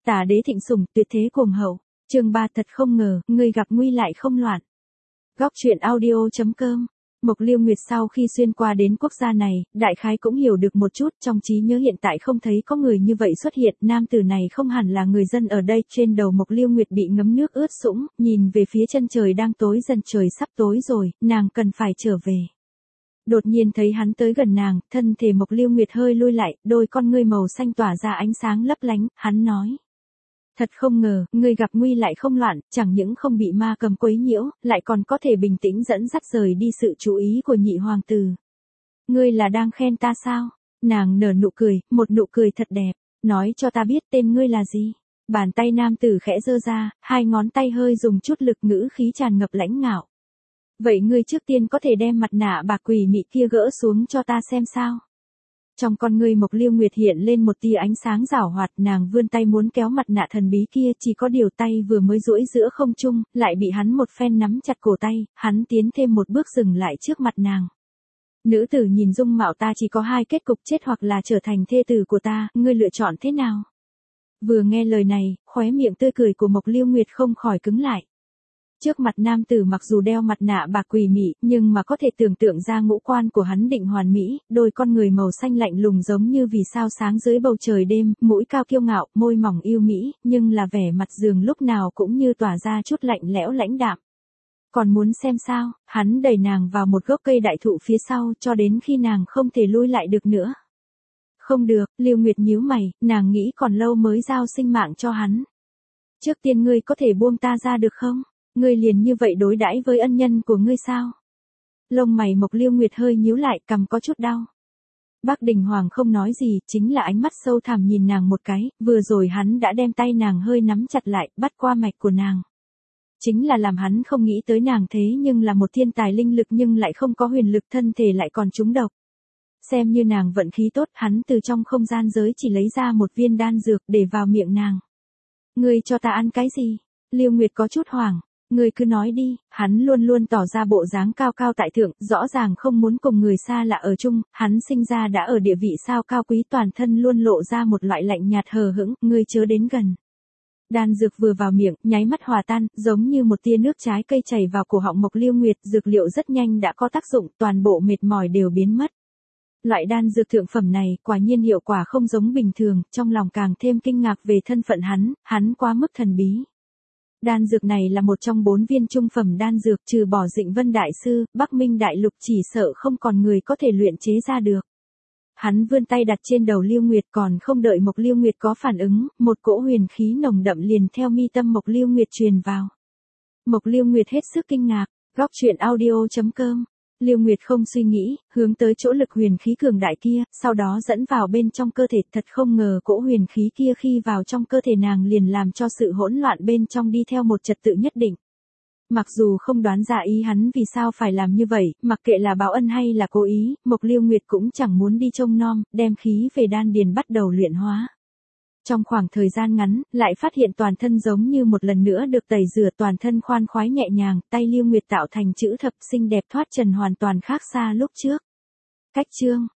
Tà đế thịnh sủng, tuyệt thế cuồng hậu. Chương 3 thật không ngờ, ngươi gặp nguy lại không loạn. Góc truyện audio.com. Mộc Liêu Nguyệt sau khi xuyên qua đến quốc gia này, đại khái cũng hiểu được một chút, trong trí nhớ hiện tại không thấy có người như vậy xuất hiện, nam tử này không hẳn là người dân ở đây. Trên đầu Mộc Liêu Nguyệt bị ngấm nước ướt sũng, nhìn về phía chân trời đang tối dần, trời sắp tối rồi, nàng cần phải trở về. Đột nhiên thấy hắn tới gần nàng, thân thể Mộc Liêu Nguyệt hơi lui lại, đôi con ngươi màu xanh tỏa ra ánh sáng lấp lánh, hắn nói. Thật không ngờ, ngươi gặp nguy lại không loạn, chẳng những không bị ma cầm quấy nhiễu, lại còn có thể bình tĩnh dẫn dắt rời đi sự chú ý của nhị hoàng tử. Ngươi là đang khen ta sao? Nàng nở nụ cười, một nụ cười thật đẹp, nói cho ta biết tên ngươi là gì? Bàn tay nam tử khẽ giơ ra, hai ngón tay hơi dùng chút lực, ngữ khí tràn ngập lãnh ngạo. Vậy ngươi trước tiên có thể đem mặt nạ bạc quỷ mị kia gỡ xuống cho ta xem sao? Trong con ngươi Mộc Liêu Nguyệt hiện lên một tia ánh sáng giảo hoạt, nàng vươn tay muốn kéo mặt nạ thần bí kia, chỉ có điều tay vừa mới duỗi giữa không trung, lại bị hắn một phen nắm chặt cổ tay, hắn tiến thêm một bước dừng lại trước mặt nàng. Nữ tử nhìn dung mạo ta chỉ có hai kết cục, chết hoặc là trở thành thê tử của ta, ngươi lựa chọn thế nào? Vừa nghe lời này, khóe miệng tươi cười của Mộc Liêu Nguyệt không khỏi cứng lại. Trước mặt nam tử mặc dù đeo mặt nạ bạc quỷ mị, nhưng mà có thể tưởng tượng ra ngũ quan của hắn định hoàn mỹ, đôi con người màu xanh lạnh lùng giống như vì sao sáng dưới bầu trời đêm, mũi cao kiêu ngạo, môi mỏng yêu mỹ, nhưng là vẻ mặt dường lúc nào cũng như tỏa ra chút lạnh lẽo lãnh đạm. Còn muốn xem sao? Hắn đẩy nàng vào một gốc cây đại thụ phía sau cho đến khi nàng không thể lui lại được nữa. Không được, Liêu Nguyệt nhíu mày, nàng nghĩ còn lâu mới giao sinh mạng cho hắn. Trước tiên ngươi có thể buông ta ra được không? Ngươi liền như vậy đối đãi với ân nhân của ngươi sao? Lông mày Mộc Liêu Nguyệt hơi nhíu lại, cằm có chút đau. Bác Đình Hoàng không nói gì, chính là ánh mắt sâu thẳm nhìn nàng một cái, vừa rồi hắn đã đem tay nàng hơi nắm chặt lại, bắt qua mạch của nàng. Chính là làm hắn không nghĩ tới nàng thế nhưng là một thiên tài linh lực nhưng lại không có huyền lực, thân thể lại còn trúng độc. Xem như nàng vận khí tốt, hắn từ trong không gian giới chỉ lấy ra một viên đan dược để vào miệng nàng. Ngươi cho ta ăn cái gì? Liêu Nguyệt có chút hoảng. Ngươi cứ nói đi, hắn luôn luôn tỏ ra bộ dáng cao cao tại thượng, rõ ràng không muốn cùng người xa lạ ở chung, hắn sinh ra đã ở địa vị sao cao quý, toàn thân luôn lộ ra một loại lạnh nhạt hờ hững, ngươi chớ đến gần. Đan dược vừa vào miệng, nháy mắt hòa tan, giống như một tia nước trái cây chảy vào cổ họng Mộc Liêu Nguyệt, dược liệu rất nhanh đã có tác dụng, toàn bộ mệt mỏi đều biến mất. Loại đan dược thượng phẩm này, quả nhiên hiệu quả không giống bình thường, trong lòng càng thêm kinh ngạc về thân phận hắn quá mức thần bí. Đan dược này là một trong 4 viên trung phẩm đan dược, trừ bỏ Dĩnh Vân Đại Sư, Bắc Minh Đại Lục chỉ sợ không còn người có thể luyện chế ra được. Hắn vươn tay đặt trên đầu Liêu Nguyệt, còn không đợi Mộc Liêu Nguyệt có phản ứng, một cỗ huyền khí nồng đậm liền theo mi tâm Mộc Liêu Nguyệt truyền vào. Mộc Liêu Nguyệt hết sức kinh ngạc, góc truyện audio.com. Liêu Nguyệt không suy nghĩ, hướng tới chỗ lực huyền khí cường đại kia, sau đó dẫn vào bên trong cơ thể, thật không ngờ cỗ huyền khí kia khi vào trong cơ thể nàng liền làm cho sự hỗn loạn bên trong đi theo một trật tự nhất định. Mặc dù không đoán ra ý hắn vì sao phải làm như vậy, mặc kệ là báo ân hay là cố ý, Mộc Liêu Nguyệt cũng chẳng muốn đi trông nom, đem khí về đan điền bắt đầu luyện hóa. Trong khoảng thời gian ngắn, lại phát hiện toàn thân giống như một lần nữa được tẩy rửa, toàn thân khoan khoái nhẹ nhàng, tay Liêu Nguyệt tạo thành chữ thập xinh đẹp thoát trần, hoàn toàn khác xa lúc trước. Cách chương